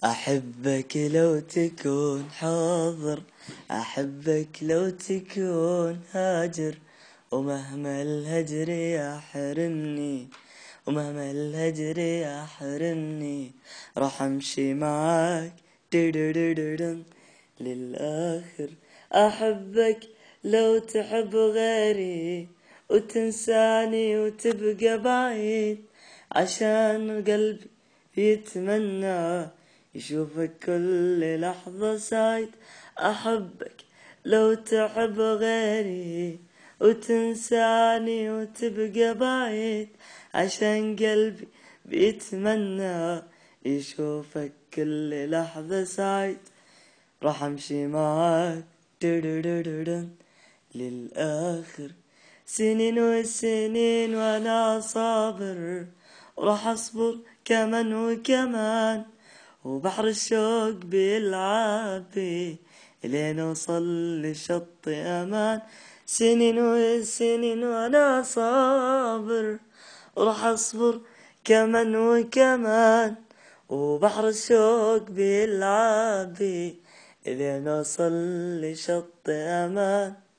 أحبك لو تكون حاضر، أحبك لو تكون هاجر، ومهما الهجر يحرمني، ومهما الهجر يحرمني راح أمشي معاك للآخر. أحبك لو تحب غيري وتنساني وتبقى بعيد، عشان قلبي يتمنى يشوفك كل لحظة سعيد. أحبك لو تحب غيري وتنساني وتبقى بعيد، عشان قلبي بيتمنى يشوفك كل لحظة سعيد. راح أمشي معاك للآخر. سنين والسنين وأنا صابر، وراح أصبر كمان وكمان، وبحر الشوق بيلعب بي لين أوصل لشط أمان. سنين والسنين وأنا صابر، وراح أصبر كمان وكمان، وبحر الشوق بيلعب بي لين أوصل لشط أمان.